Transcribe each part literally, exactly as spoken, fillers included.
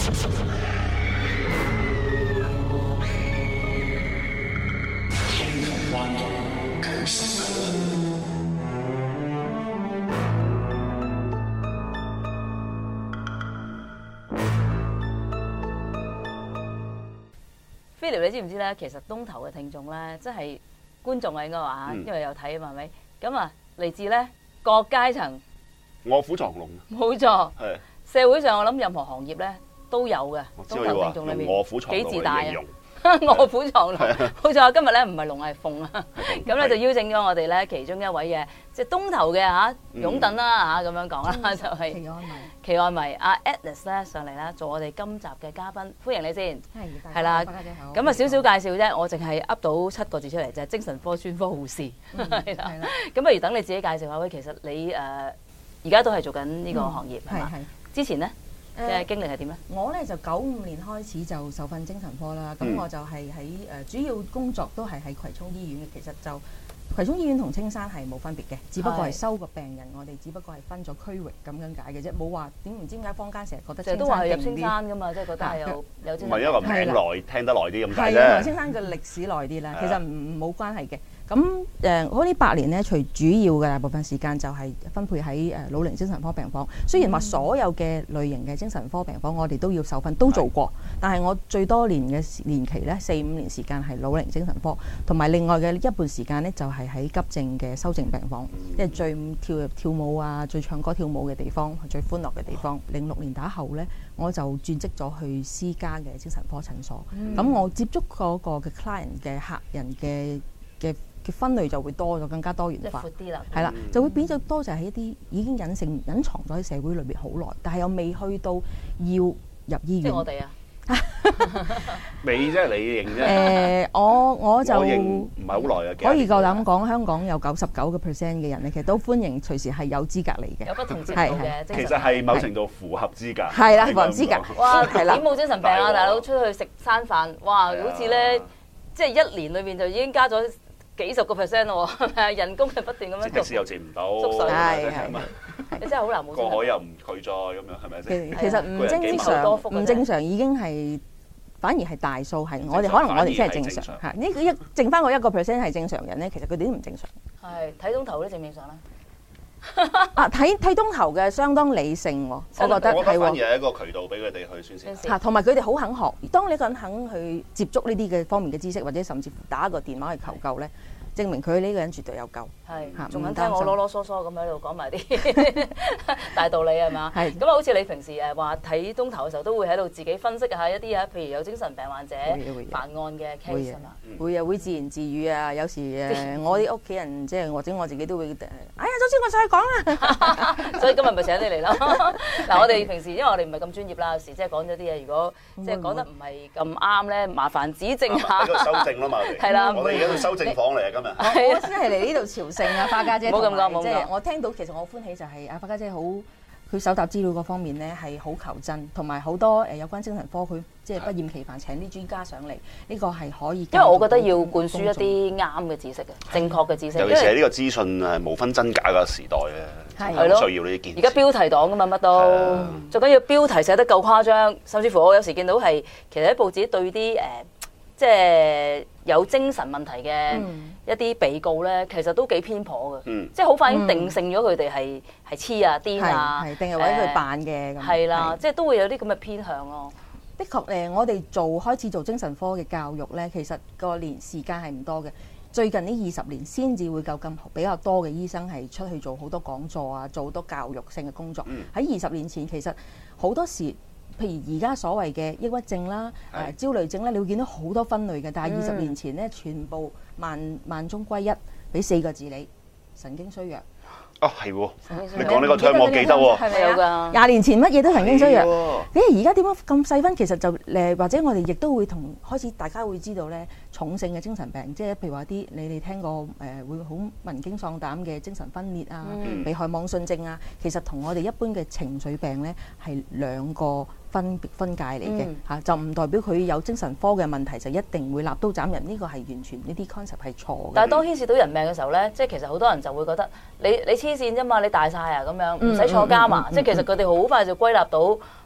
Philip， 你知唔知咧？其實東頭嘅聽眾咧，即係觀眾啊，應該話嚇，因為有睇啊嘛，係咪？咁啊，嚟自咧各階層， 卧虎藏龍。 冇錯。 係。 社會上我諗任何行業咧都有嘅。東頭聽眾裏面卧虎藏龍幾自大啊！ 卧虎藏龍，好在我今日咧唔係龍係鳳啊，咁咧就邀請咗我哋咧其中一位嘅即係東頭嘅嚇擁躉啦嚇咁樣講啦，就係奇愛迷， 奇愛迷阿 Agnes 咧上嚟啦，做我哋今集嘅嘉賓，歡迎你先。 係， 係啦， 花家姐好。 咁啊少少介紹啫，我淨係噏到七個字出嚟，就係精神科專科護士，係啦。咁不如等你自己介紹下喂，其實你誒而家都係做緊呢個行業係嘛？之前咧？嘅經歷係點咧？ 我咧就九五年開始就受訓精神科啦，咁、嗯、我就係喺誒主要工作都係喺葵涌醫院嘅。其實就葵涌醫院同青山係冇分別嘅，只不過係收個病人，我哋只不過係分咗區域咁樣解嘅啫，冇話點唔知點解坊間成日覺得青山都話係入青山㗎嘛，即係覺得係有有精神。 唔係因為名耐聽得耐啲咁解啫。 係青山嘅歷史耐啲啦，其實唔冇關係嘅。咁誒，我呢八年咧，除主要嘅大部分時間就係分配喺誒老齡精神科病房。雖然話所有嘅類型嘅精神科病房，我哋都要受訓，都做過。但係我最多年嘅年期咧，四五年時間係老齡精神科，同埋另外嘅一半時間咧，就係喺急症嘅修正病房，即係最跳跳舞啊、最唱歌跳舞嘅地方，最歡樂嘅地方。零六年打後咧，我就轉職咗去私家嘅精神科診所。咁、嗯、我接觸嗰個嘅 client 嘅客人嘅嘅嘅分類就會多咗，更加多元化。 即係闊啲啦。 係啦，就會變咗多就係一啲已經隱性隱藏咗喺社會裏邊好耐，但係又未去到要入醫院。 即係我哋啊！ 未啫，你認啫。 誒，我我就我認唔係好耐啊。 可以夠膽講，香港有九十九個 percent 嘅人咧，其實都歡迎隨時係有資格嚟嘅。 有不同程度嘅， 其實係某程度符合資格。 係啦，符合資格。 哇！點冇精神病啊，大佬出去食餐飯，哇！好似咧，即係一年裏邊就已經加咗幾十個 percent 咯，係咪啊？人工係不斷咁樣。 的士又借唔到， 縮水係係。 你真係好難冇。 過海又唔拒載咁樣，係咪先？ 其實唔正常，唔正常已經係反而係大數，係我哋可能我哋先係正常嚇。呢個一剩翻個一個 percent 係正常人咧，其實佢哋都唔正常。 係睇東頭都正唔正常啦。 啊，睇睇東頭嘅相當理性喎，我覺得係喎。 反而係一個渠道俾佢哋去宣泄。 嚇，同埋佢哋好肯學。當你一個人肯去接觸呢啲嘅方面嘅知識，或者甚至乎打一個電話去求救咧，證明佢呢個人絕對有救。 係，仲肯聽我囉囉嗦嗦咁喺度講埋啲大道理係嘛？係。咁啊，好似你平時誒話睇東頭嘅時候，都會喺度自己分析下一啲啊，譬如有精神病患者犯案嘅 case 啊嘛。會啊，會自言自語啊。有時誒，我啲屋企人即係或者我自己都會誒，哎呀，總之我上去講啦。所以今日咪請你嚟咯。嗱，我哋平時因為我哋唔係咁專業啦，有時即係講咗啲嘢，如果即係講得唔係咁啱咧，麻煩指正下。 喺度修正啦嘛，我哋。係啦。我哋而家到修正房嚟啊，今日。 我先係嚟呢度朝聖啊，花家姐。 冇咁講，冇咁講。 即係我聽到，其實我歡喜就係啊，花家姐好，佢搜集資料嗰方面咧係好求真，同埋好多誒有關精神科，佢即係不厭其煩請啲專家上嚟，呢個係可以。 因為我覺得要灌輸一啲啱嘅知識嘅，正確嘅知識。 尤其是係呢個資訊誒無分真假嘅時代咧，係咯，需要呢啲見識。 而家標題黨㗎嘛，乜都最緊要標題寫得夠誇張，甚至乎我有時見到係其實喺報紙對啲誒。即係有精神問題嘅一啲被告咧，其實都幾偏頗嘅，嗯、即係好快已經定性咗佢哋係係黐啊、癲啊， 定係為佢扮嘅咁。 係啦，即係都會有啲咁嘅偏向咯。 的確誒，我哋做開始做精神科嘅教育咧，其實個年時間係唔多嘅。最近呢二十年先至會夠咁比較多嘅醫生係出去做好多講座啊，做好多教育性嘅工作。喺二十年前，其實好多時。譬如而家所謂嘅抑鬱症啦、誒、呃、焦慮症咧，你會見到好多分類嘅，但係二十年前咧，全部萬萬中歸一，俾四個字你：神經衰弱。 啊，係喎！你講呢個 term 我記得喎， 係咪有㗎？ 廿年前乜嘢都神經衰弱，誒而家點解咁細分？其實就誒或者我哋亦都會同開始大家會知道咧，重性嘅精神病，即係譬如話啲你哋聽過誒、呃、會好聞驚喪膽嘅精神分裂啊、嗯、被害妄信症啊，其實同我哋一般嘅情緒病咧係兩個分別分界嚟嘅嚇，就唔代表佢有精神科嘅問題就一定會立刀斬人，呢、這個係完全呢啲 concept 係錯嘅。但係當牽涉到人命嘅時候咧，即係其實好多人就會覺得你你黐線啫嘛，你大晒啊咁樣，唔使坐監啊，即係其實佢哋好快就歸納到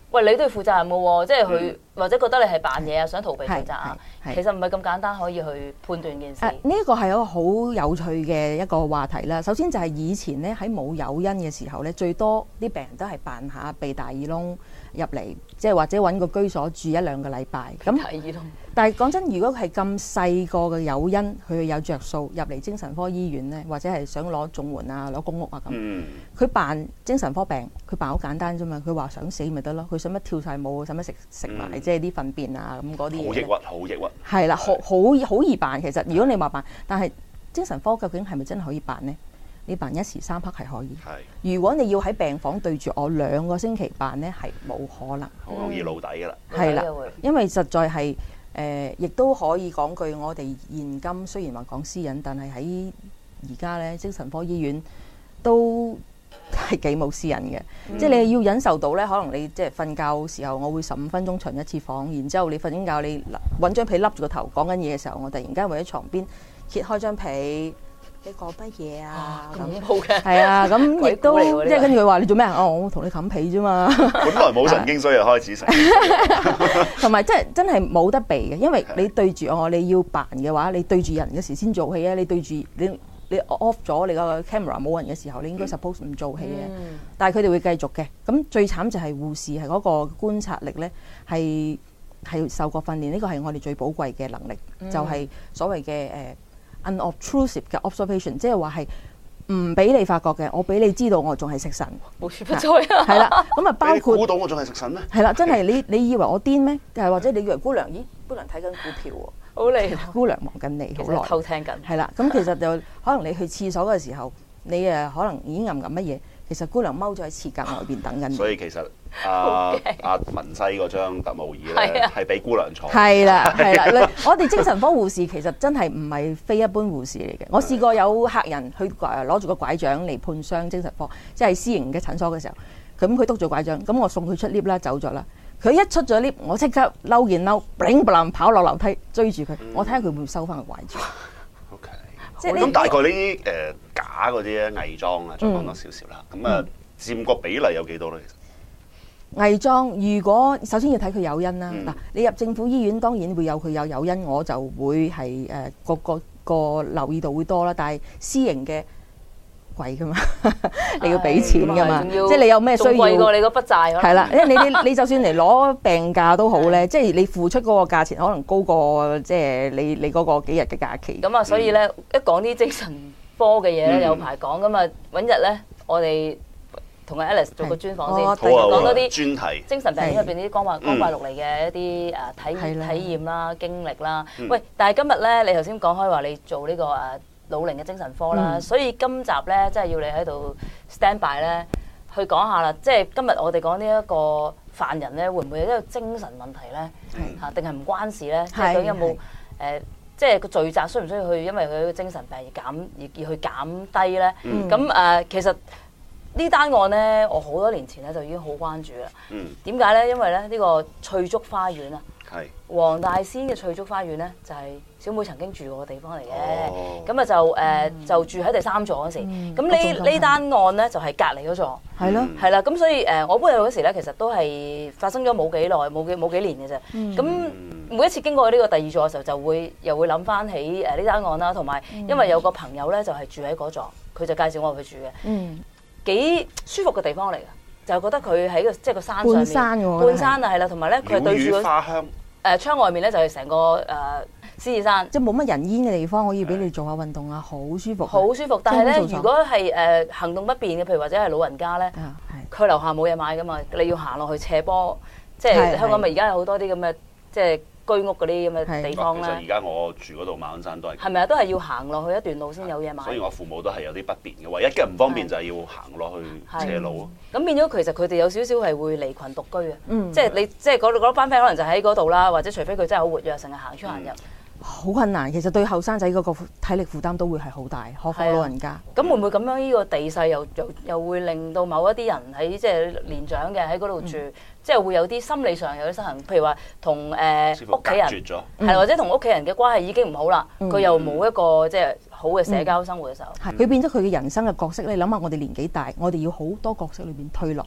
喂，你都要負責任嘅喎，即係佢或者覺得你係扮嘢啊，想逃避負責啊，其實唔係咁簡單可以去判斷件事。 呢一個係一個好有趣嘅一個話題啦。首先就係以前咧喺冇誘因嘅時候咧，最多啲病人都係扮下鼻大耳窿入嚟，即係或者揾個居所住一兩個禮拜。咁大耳窿。 但係講真，如果係咁細個嘅誘因，佢有着數入嚟精神科醫院咧，或者係想攞綜援啊、攞公屋啊咁，佢、嗯、扮精神科病，佢扮好簡單啫嘛。佢話想死咪得咯，佢使乜跳晒舞，使乜食食埋即係啲糞便啊咁嗰啲嘢。好抑鬱，好抑鬱。 係啦，好好好易扮。其實如果你話扮，但係精神科究竟係咪真係可以扮呢？你扮一時三刻係可以。係。如果你要喺病房對住我兩個星期扮呢，係冇可能。 好容易露底㗎啦。 係啦，因為實在係。誒、呃，亦都可以講句，我哋現今雖然話講私隱，但係喺而家咧精神科醫院都係幾冇私隱嘅。嗯、即係你要忍受到咧，可能你即係瞓覺時候，我會十五分鐘巡一次房，然之後你瞓緊覺，你揾張被笠住個頭講緊嘢嘅時候，我突然間會喺床邊揭開張被。你講乜嘢啊？ 咁好嘅， 係啊，咁亦都即係跟住佢話你做咩啊？哦，我同你冚被啫嘛。 本來冇神經，所以又開始食。 同埋即係真係冇得避嘅，因為你對住我，你要扮嘅話，你對住人嘅時先做戲啊！你對住你你 off 咗你個 camera 冇人嘅時候，你應該 suppose 唔做戲嘅。嗯、但係佢哋會繼續嘅。咁最慘就係護士係嗰個觀察力咧，係係受過訓練。呢個係我哋最寶貴嘅能力，嗯、就係所謂嘅誒。呃unobtrusive 嘅 observation， 即係話係唔俾你發覺嘅，我俾你知道我仲係食神， 無處不在啊！ 係啦，咁啊包括估到我仲係食神咩？ 係啦，真係你你以為我癲咩？誒或者你以為姑娘？咦，姑娘睇緊股票喎， 好厲害！ 姑娘望緊你好耐， 偷聽緊。係啦，咁其實就可能你去廁所嘅時候，你誒可能已經揞揞乜嘢，其實姑娘踎咗喺廁格外邊等緊你。 所以其實。阿阿文西嗰張特務椅咧，係俾姑娘坐。 係啦，係啦。我哋精神科護士其實真係唔係非一般護士嚟嘅。我試過有客人去攞住個拐杖嚟判傷精神科，即係私營嘅診所嘅時候，咁佢篤住拐杖，咁我送佢出 lift 啦，走咗啦。佢一出咗 lift，我即刻嬲件嬲 bling bling 跑落樓梯追住佢，嗯、我睇下佢會唔會收翻個拐杖。 O K，即係咁大概呢啲誒假嗰啲咧偽裝啊，再講多少少啦。咁啊、嗯，佔個比例有幾多咧？其實？ 偽裝，如果首先要睇佢誘因啦。嗱、嗯，你入政府醫院當然會有佢有誘因，我就會係誒、呃、個個個留意度會多啦。但係私營嘅貴噶嘛，你要俾錢噶嘛，即係你有咩需要？仲貴過你嗰筆債。係啦，因為你你你就算嚟攞病假都好咧，即係你付出嗰個價錢可能高過即係你你嗰個幾日嘅假期。 咁啊，所以咧、嗯、一講啲精神科嘅嘢咧，有排講咁啊，揾日咧我哋。同阿 Alice 做個專訪先，講多啲專題精神病院入邊啲光怪光怪陸離嘅一啲誒體體驗啦、經歷啦。喂，但係今日咧，你頭先講開話你做呢個誒老齡嘅精神科啦，所以今集咧真係要你喺度 stand by 咧，去講下啦。即係今日我哋講呢一個犯人咧，會唔會有一個精神問題咧？嚇，定係唔關事咧？即係佢有冇誒？即係個罪責需唔需要去因為佢嘅精神病而減而而去減低咧？咁誒，其實。呢單案咧，我好多年前咧就已經好關注啦。嗯。點解咧？因為咧呢、呢個翠竹花園啊，係是黃大仙嘅翠竹花園咧，就係、是、小妹曾經住過嘅地方嚟嘅。咁啊、哦、就誒、呃嗯、就住喺第三座嗰時。咁呢呢單案咧就係、是、隔離嗰座。係咯、嗯。係啦，咁所以誒、呃、我搬入嗰時咧，其實都係發生咗冇幾耐，冇幾冇幾年嘅啫。咁、嗯、每一次經過呢個第二座嘅時候，就會又會諗翻起誒呢單案啦，同埋因為有個朋友咧就係、是、住喺嗰座，佢就介紹我去住嘅。嗯。幾舒服嘅地方嚟嘅，就覺得佢喺個即係個山上面，半山嘅半山啊，係啦，同埋咧佢係對住個花香誒窗外面咧就係成個誒獅子山，即係冇乜人煙嘅地方，可以俾你做下運動啊，好舒服，好舒服。但係咧，如果係誒行動不便嘅，譬如或者係老人家咧，佢樓下冇嘢買噶嘛，你要行落去斜坡，即係香港咪而家有好多啲咁嘅即係。居屋嗰啲咁嘅地方咧，其實而家我住嗰度馬鞍山都係， 係咪啊？都係要行落去一段路先有嘢買。 所以我父母都係有啲不便嘅，唯一嘅唔方便就係要行落去斜路。 咁變咗其實佢哋有少少係會離群獨居嘅，嗯、即係你即係嗰班 friend 可能就喺嗰度啦，或者除非佢真係好活躍，成日行出行入。嗯好困難，其實對後生仔嗰個體力負擔都會係好大，何況老人家。 咁會唔會咁樣呢個地勢又又又會令到某一啲人喺即係年長嘅喺嗰度住，嗯、即係會有啲心理上有啲失衡，譬如話同誒屋企人，係、嗯、或者同屋企人嘅關係已經唔好啦，佢、嗯、又冇一個即係好嘅社交生活嘅時候， 係佢、嗯、變咗佢嘅人生嘅角色。你諗下，我哋年紀大，我哋要好多角色裏邊退落嚟，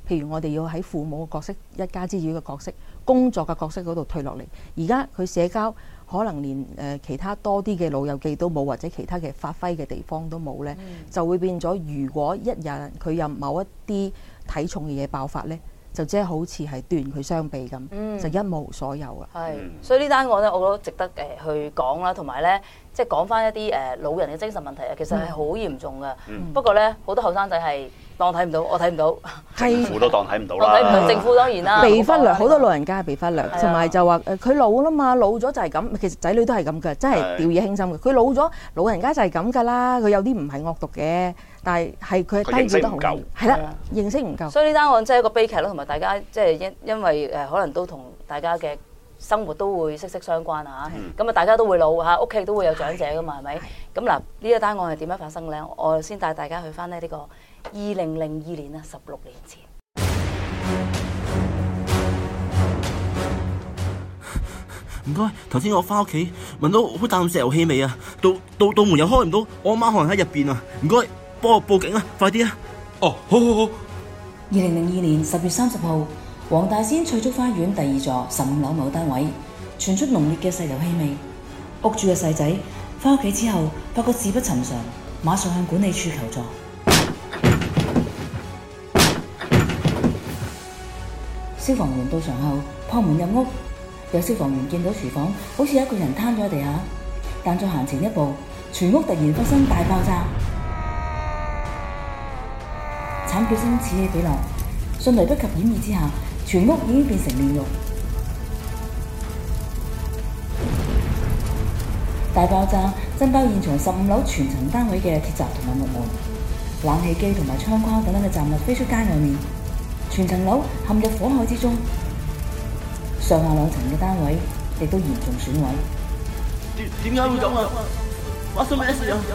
譬如我哋要喺父母嘅角色、一家之主嘅角色、工作嘅角色嗰度退落嚟。而家佢社交可能連誒、呃、其他多啲嘅老友記都冇，或者其他嘅發揮嘅地方都冇呢，嗯、就會變咗。如果一日佢有某一啲體重嘅嘢爆發呢，就即係好似係斷佢雙臂咁，嗯、就一無所有啦。 係，所以呢單案咧，我覺得值得誒、呃、去講啦，同埋咧，即係講翻一啲誒、呃、老人嘅精神問題啊，其實係好嚴重嘅。嗯、不過咧，好多後生仔係當睇唔到，我睇唔到， 政府都當睇唔到啦。 睇唔到政府當然啦， 被忽略，好多老人家係被忽略，同埋就話誒佢老啦嘛，老咗就係咁。其實仔女都係咁嘅，真係掉以輕心嘅。佢老咗，老人家就係咁㗎啦。佢有啲唔係惡毒嘅。但係係佢低估得好，係啦，認識唔夠。 所以呢單案真係一個悲劇咯，同埋大家即係因因為誒可能都同大家嘅生活都會息息相關啊嚇。咁啊、嗯，大家都會老嚇，屋企都會有長者噶嘛，係咪？咁嗱，呢一單案係點樣發生咧？我先帶大家去翻咧呢個二零零二年啊，十六年前。 唔該，頭先我翻屋企聞到好淡石油氣味啊，到到到門又開唔到，我阿媽可能喺入邊啊，唔該。幫我報警啊！快啲啊！哦，好好好。 二零零二年十月三十號，黃大仙翠竹花園第二座十五樓某單位傳出濃烈嘅石油氣味。屋主嘅細仔翻屋企之後，發覺事不尋常，馬上向管理處求助。消防員到場後破門入屋，有消防員見到廚房好似有一個人攤咗喺地下，但再行前一步，全屋突然發生大爆炸。慘叫聲此起彼落，迅雷不及掩耳之下，全屋已經變成煉獄。大爆炸震爆現場十五樓全層單位嘅鐵閘同埋木門，冷氣機同埋窗框等等嘅雜物飛出街外面，全層樓陷入火海之中。上下兩層嘅單位亦都嚴重損毀。 點點解會咁啊？發生咩事啊？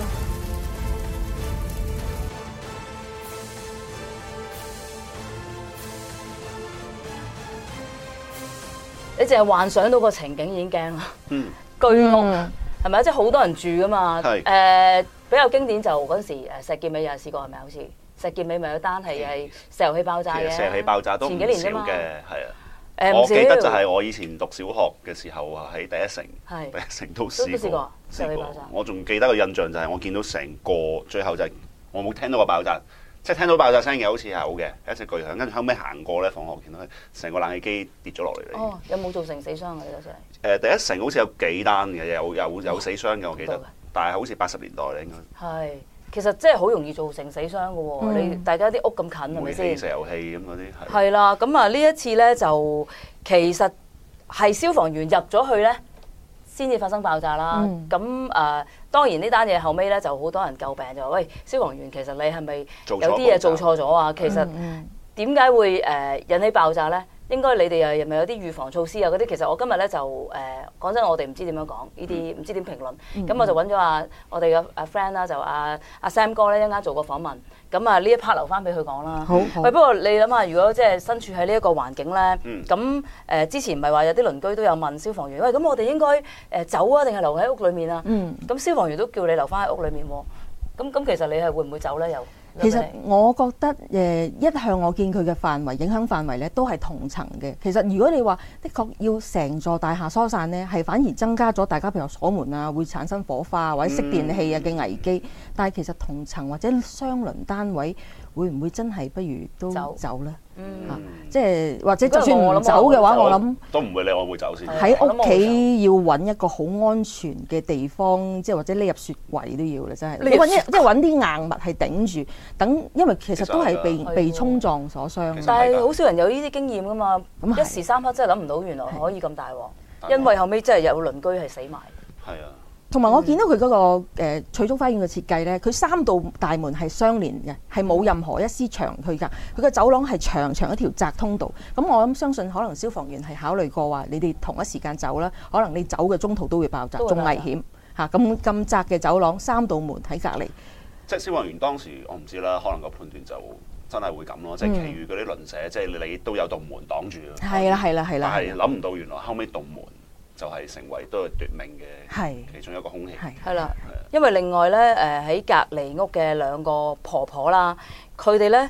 你淨係幻想到個情景已經驚啦。嗯，居屋係咪啊？即係好多人住噶嘛。係。誒，比較經典就嗰陣時誒石硤尾又係試過係咪？好似石硤尾咪有單係係石油氣爆炸嘅。 石油氣爆炸都唔少嘅，係啊。 誒， 我記得就係我以前讀小學嘅時候啊，喺第一城，第一城都試過。 石油氣爆炸。 我仲記得個印象就係我見到成個最後就係我冇聽到個爆炸。即係聽到爆炸聲嘅，好似係好嘅，一隻巨響。跟住後尾行過咧，放學見到成個冷氣機跌咗落嚟。 哦，有冇造成死傷啊？呢個就係誒第一城好似有幾單嘅，有有有死傷嘅，我記得。但係好似八十年代咧應該。係， 其實真係好容易造成死傷嘅喎。嗯、你大家啲屋咁近係咪先？ 石油氣咁嗰啲係。 係啦，咁啊呢一次咧就其實係消防員入咗去咧，先至發生爆炸啦。咁誒、嗯呃、當然呢單嘢後尾咧就好多人詬病，就話喂，消防員其實你係咪有啲嘢做錯咗啊？其實點解會誒、呃、引起爆炸咧？應該你哋又係咪有啲預防措施啊？嗰啲其實我今日咧就誒講真，我哋唔知點樣講呢啲，唔知點評論。咁、嗯、我就揾咗阿我哋嘅阿 friend 啦，就阿阿 Sam 哥咧一陣間做個訪問。咁啊呢一 part 留翻俾佢講啦。好。喂，不過你諗下，如果即係身處喺呢一個環境咧，咁誒、嗯呃、之前唔係話有啲鄰居都有問消防員，喂，咁我哋應該誒走啊，定係留喺屋裏面啊？嗯。咁消防員都叫你留翻喺屋裏面喎。咁咁其實你係會唔會走咧？又？ 其實我覺得誒一向我見佢嘅範圍影響範圍咧都係同層嘅。其實如果你話的確要成座大廈疏散咧，係反而增加咗大家譬如鎖門啊，會產生火花或者熄電器啊嘅危機。嗯、但係其實同層或者雙鄰單位會唔會真係不如都走咧？嗯，啊、即係或者就算唔走嘅話，我諗都唔會理我會走先。 喺屋企要揾一個好安全嘅地方，即係或者匿入雪櫃都要啦，真係。你揾一即係揾啲硬物係頂住，等因為其實都係被被衝撞所傷。 但係好少人有呢啲經驗噶嘛，一時三刻真係諗唔到原來可以咁大鑊，因為後尾真係有鄰居係死埋。係啊。 同埋我見到佢嗰、那個誒、呃、翠竹花園嘅設計咧，佢三道大門係相連嘅，係冇任何一絲牆去㗎。佢個走廊係長長一條窄通道。咁我諗相信可能消防員係考慮過話，你哋同一時間走啦，可能你走嘅中途都會爆炸，仲危險嚇。咁咁窄嘅走廊，三道門喺隔離。 即係消防員當時我唔知啦，可能個判斷就真係會咁咯。即係其餘嗰啲鄰舍，即係你都有道門擋住。係啦係啦係啦。但係諗唔到原來後尾道門就係成為都係奪命嘅其中一個兇器。 係啦，因為另外咧誒喺隔離屋嘅兩個婆婆啦，佢哋咧都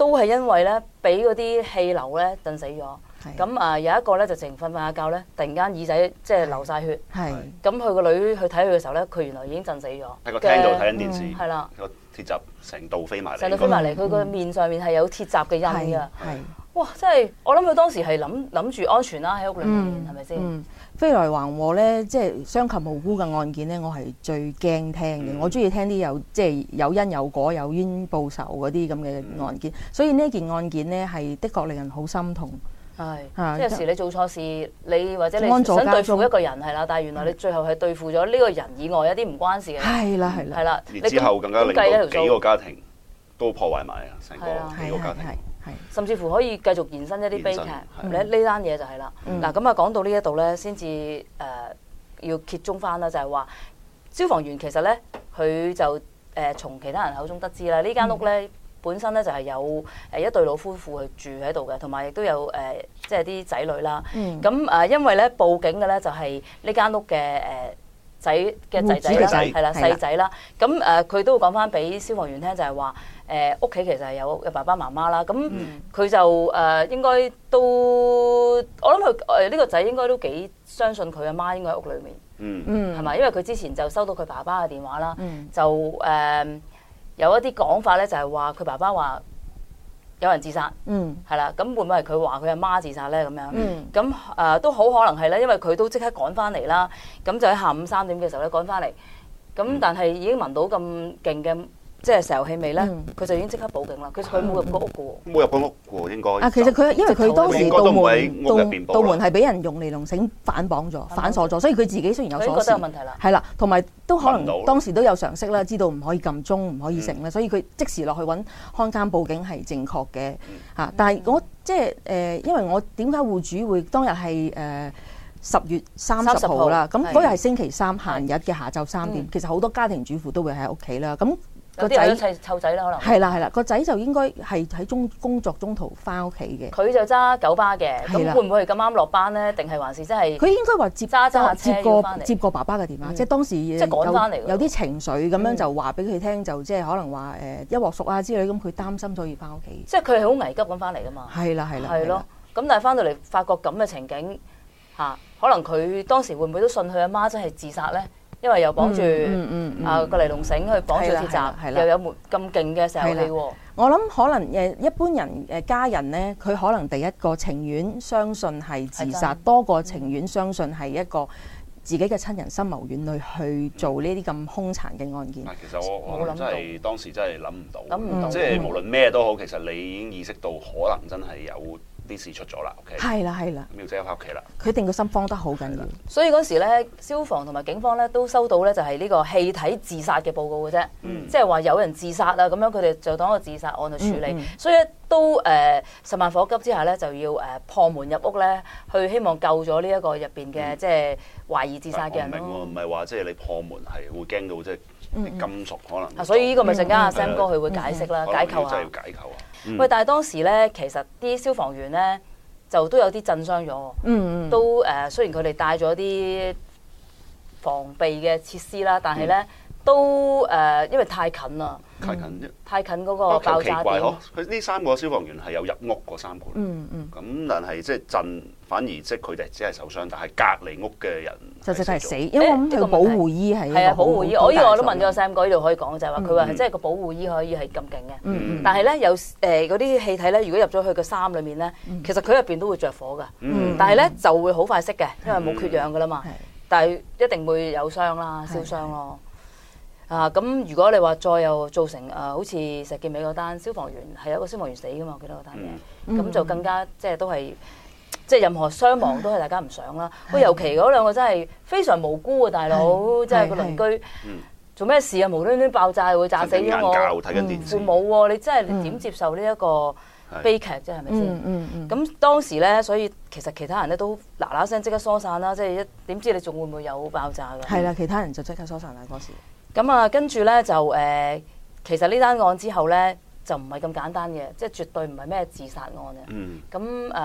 都係因為咧俾嗰啲氣流咧震死咗。咁啊有一個咧就淨瞓瞓下覺咧，突然間耳仔即係流晒血。係。咁佢個女去睇佢嘅時候咧，佢原來已經震死咗。 喺個廳度睇緊電視。 係啦。 個鐵閘成道飛埋嚟。 成道飛埋嚟，佢個面上面係有鐵閘嘅印㗎。係。哇！真係我諗佢當時係諗諗住安全啦，喺屋裏面係咪先？ 飛來橫禍咧，即係傷及無辜嘅案件咧，我係最驚聽嘅。嗯、我中意聽啲有即係有因有果、有冤報仇嗰啲咁嘅案件。嗯、所以呢件案件咧係的確令人好心痛。係是，啊、即係有時你做錯事，你或者你想對付一個人係啦，但係原來你最後係對付咗呢個人以外一啲唔關事嘅人。係啦係啦。係啦。你之後更加令到幾個家庭都破壞埋啊！成個幾個家庭。甚至乎可以繼續延伸一啲悲劇，呢呢單嘢就係啦。嗱咁啊，講到呢一度咧，先至誒要揭盅翻啦，就係話消防員其實咧，佢就誒從其他人口中得知啦，呢間屋咧本身咧就係有誒一對老夫婦去住喺度嘅，同埋亦都有誒即係啲仔女啦。咁誒因為咧報警嘅咧就係呢間屋嘅誒仔嘅仔仔啦，係啦細仔啦。咁誒佢都會講翻俾消防員聽，就係話。誒屋企其實係有有爸爸媽媽啦，咁佢就誒、呃、應該都，我諗佢誒呢個仔應該都幾相信佢阿媽應該喺屋裏面，嗯，係咪？因為佢之前就收到佢爸爸嘅電話啦，嗯、就誒、呃、有一啲講法咧，就係話佢爸爸話有人自殺，嗯，係啦，咁會唔會係佢話佢阿媽自殺咧？咁樣，咁誒、嗯呃、都好可能係咧，因為佢都即刻趕翻嚟啦，咁就喺下午三點嘅時候咧趕翻嚟，咁但係已經聞到咁勁嘅。即係石油氣味咧，佢就已經即刻報警啦。其實佢冇入過屋嘅喎，冇入過屋嘅喎，應該。 啊，其實佢因為佢當時道門道道門係俾人用尼龍繩反綁咗、反鎖咗，所以佢自己雖然有鎖匙， 覺得有問題啦。 係啦，同埋都可能當時都有常識啦，知道唔可以撳鐘，唔可以成啦，所以佢即時落去揾看監報警係正確嘅嚇。但係我即係誒，因為我點解戶主會當日係誒十月三十號啦？咁嗰日係星期三閒日嘅下晝三點，其實好多家庭主婦都會喺屋企啦。咁個仔一齊湊仔啦，可能係啦係啦，個仔就應該係喺中工作中途翻屋企嘅。 佢就揸九巴嘅，咁會唔會係咁啱落班咧？定係還是真係？ 佢應該話接揸揸接過接過爸爸嘅電話，即係當時即係趕翻嚟， 有啲情緒咁樣就話俾佢聽，就即係可能話誒一鑊熟啊之類咁，佢擔心所以翻屋企。 即係佢係好危急咁翻嚟噶嘛？係啦係啦。 係咯，咁但係翻到嚟發覺咁嘅情景嚇，可能佢當時會唔會都信佢阿媽真係自殺咧？因為又綁住啊個尼龍繩去綁住鐵閘，又有門咁勁嘅石油氣喎。 我諗可能誒一般人誒家人咧，佢可能第一個情願相信係自殺，多過情願相信係一個自己嘅親人深謀遠慮去做呢啲咁兇殘嘅案件。 其實我我真係當時真係諗唔到，諗唔到，即係無論咩都好，其實你已經意識到可能真係有啲事出咗啦。OK， 係啦係啦， 咁要即刻翻屋企啦。 佢定個心慌得好緊要。 所以嗰時咧，消防同埋警方咧都收到咧就係呢個氣體自殺嘅報告嘅啫，即係話有人自殺啊咁樣，佢哋就當一個自殺案去處理。嗯嗯、所以都誒、呃、十萬火急之下咧，就要誒、呃、破門入屋咧，去希望救咗呢一個入邊嘅即係懷疑自殺嘅人咯。 唔係話即係你破門係會驚到即係啲金屬可能。 啊，所以呢個咪陣間阿 Sam 哥佢會解釋啦，解構下。 真係要解構啊！ 喂，但係當時咧，其實啲消防員咧就都有啲震傷咗，嗯、都誒、呃、雖然佢哋帶咗啲防備嘅設施啦，但係咧、嗯、都誒、呃、因為太近啦， 太近啫， 太近嗰個爆炸點。 佢呢三個消防員係有入屋嗰三個，嗯嗯，咁但係即係震，反而即係佢哋只係受傷，但係隔離屋嘅人就直係死，因為我諗佢保護衣係係啊保護衣，我呢個我都問咗 Sam 哥呢度可以講就係話佢話係即係個保護衣可以係咁勁嘅，嗯、但係咧有誒嗰啲氣體咧，如果入咗去個衫裡面咧，嗯、其實佢入邊都會着火㗎，嗯、但係咧就會好快熄嘅，因為冇缺氧㗎啦嘛，嗯、但係一定會有傷啦，燒傷咯。啊，咁如果你話再又造成誒、呃，好似石硤尾嗰單消防員係有一個消防員死㗎嘛，我記得嗰單嘢，咁、嗯、就更加即係都係即係任何傷亡都係大家唔想啦。喂、嗯，尤其嗰兩個真係非常無辜啊，大佬，即係個鄰居做咩事啊？無端端爆炸會炸死咗我父母喎！你真係你點接受呢一個悲劇啫？係咪先？咁、嗯嗯嗯、當時咧，所以其實其他人咧都嗱嗱聲即刻疏散啦，即係一點知你仲會唔會有爆炸㗎？ 係啦，其他人就即刻疏散啦嗰時。 咁啊，跟住咧就誒、呃，其實呢單案之後咧就唔係咁簡單嘅，即係絕對唔係咩自殺案嘅。咁誒、嗯呃，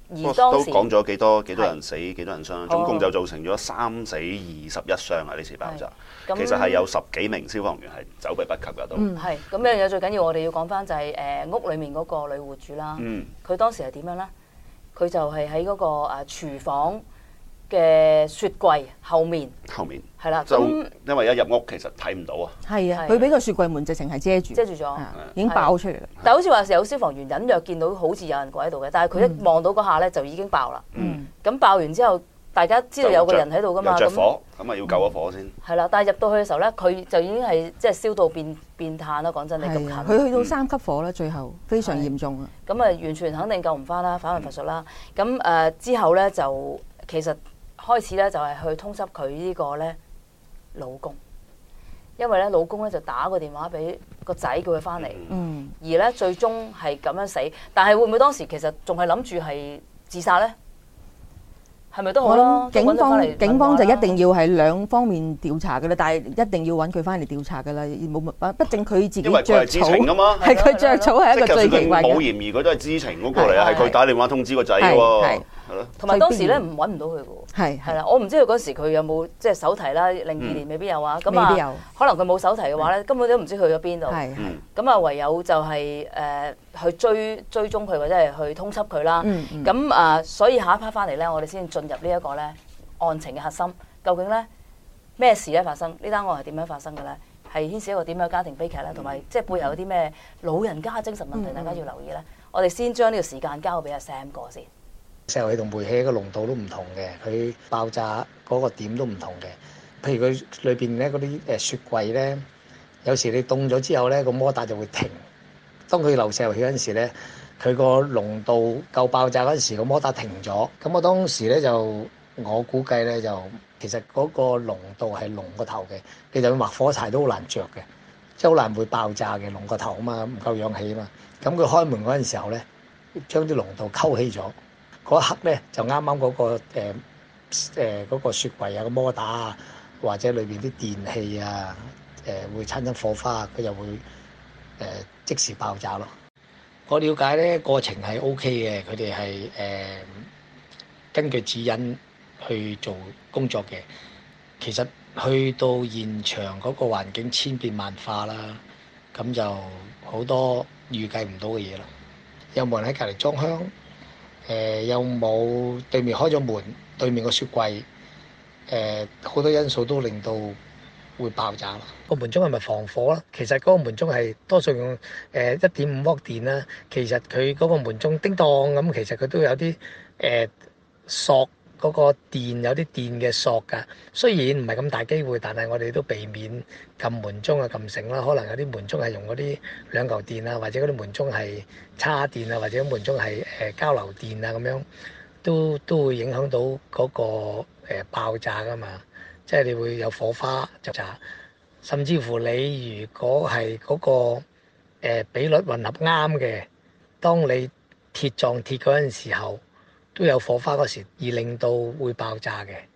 而當時都講咗幾多幾多人死幾多人傷，總共就造成咗三死二十一傷啊！呢次爆炸，其實係有十幾名消防員係走避不及㗎都。 嗯，係咁樣嘢最緊要，我哋要講翻就係誒屋裡面嗰個女戶主啦。嗯，佢當時係點樣咧？佢就係喺嗰個誒廚房嘅雪櫃後面。 後面係啦， 就因為一入屋其實睇唔到啊。 係啊，佢俾個雪櫃門直情係遮住， 遮住咗， 已經爆出嚟啦。 但係好似話有消防員隱約見到好似有人跪喺度嘅，但係佢一望到嗰下咧就已經爆啦。嗯，咁爆完之後，大家知道有個人喺度㗎嘛， 咁着火，咁啊要救咗火先。 係啦，但係入到去嘅時候咧，佢就已經係即係燒到變變炭啦。講真，你咁近， 佢去到三級火啦，最後非常嚴重啊。 咁啊，完全肯定救唔翻啦，反魂佛術啦。咁誒之後咧就其實開始咧就係去通緝佢呢個咧老公，因為咧老公咧就打個電話俾個仔叫佢翻嚟，嗯，而咧最終係咁樣死。但係會唔會當時其實仲係諗住係自殺咧？係咪都好咯？ 警方警方就一定要係兩方面調查㗎啦，但係一定要揾佢翻嚟調查㗎啦，冇乜畢竟佢自己著草㗎嘛， 係佢著草係一個最奇怪嘅。 冇嫌疑，佢都係知情嗰個嚟啊，係佢打電話通知個仔嘅喎。 同埋當時咧唔揾唔到佢嘅喎，係係啦，我唔知道嗰時佢有冇即係手提啦，零二年未必有啊，咁啊可能佢冇手提嘅話咧，根本都唔知去咗邊度，咁啊唯有就係誒去追追蹤佢或者係去通緝佢啦，咁啊所以下一 part 翻嚟咧，我哋先進入呢一個咧案情嘅核心，究竟咧咩事咧發生？呢單案係點樣發生嘅咧？係牽涉一個點樣家庭悲劇咧，同埋即係背後有啲咩老人家精神問題，大家要留意咧。我哋先將呢個時間交俾阿 Sam 哥先。 石油氣同煤氣個濃度都唔同嘅，佢爆炸嗰個點都唔同嘅。譬如佢裏邊咧嗰啲誒雪櫃咧，有時你凍咗之後咧，個摩打就會停。當佢流石油氣嗰陣時咧，佢個濃度夠爆炸嗰陣時，個摩打停咗。咁我當時咧就我估計咧就其實嗰個濃度係濃過頭嘅，你就劃火柴都好難着嘅，即係好難會爆炸嘅，濃過頭啊嘛，唔夠氧氣啊嘛。咁佢開門嗰陣時候咧，將啲濃度溝起咗。嗰一刻咧，就啱啱嗰個誒誒嗰個雪櫃啊、個摩打啊，或者裏邊啲電器啊，誒、呃、會產生火花，佢就會誒、呃、即時爆炸咯。我了解咧過程係 O K 嘅，佢哋係誒根據指引去做工作嘅。其實去到現場嗰個環境千變萬化啦，咁就好多預計唔到嘅嘢啦。有冇人喺隔離裝香？誒有冇對面開咗門，對面個雪櫃，誒好多因素都令到會爆炸咯。個門鐘係咪防火啦？其實嗰個門鐘係多數用誒一點五伏電啦。其實佢嗰個門鐘叮當咁，其實佢都有啲誒索嗰個電，有啲電嘅索㗎。雖然唔係咁大機會，但係我哋都避免撳門鐘啊、撳繩啦。可能有啲門鐘係用嗰啲兩嚿電啊，或者嗰啲門鐘係叉電啊，或者門鐘係誒交流電啊，咁樣都都會影響到嗰個誒爆炸㗎嘛。即係你會有火花就炸，甚至乎你如果係嗰個誒比率混合啱嘅，當你鐵撞鐵嗰陣時候，都有火花嗰時，而令到會爆炸嘅。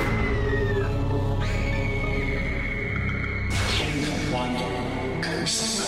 天同灣道，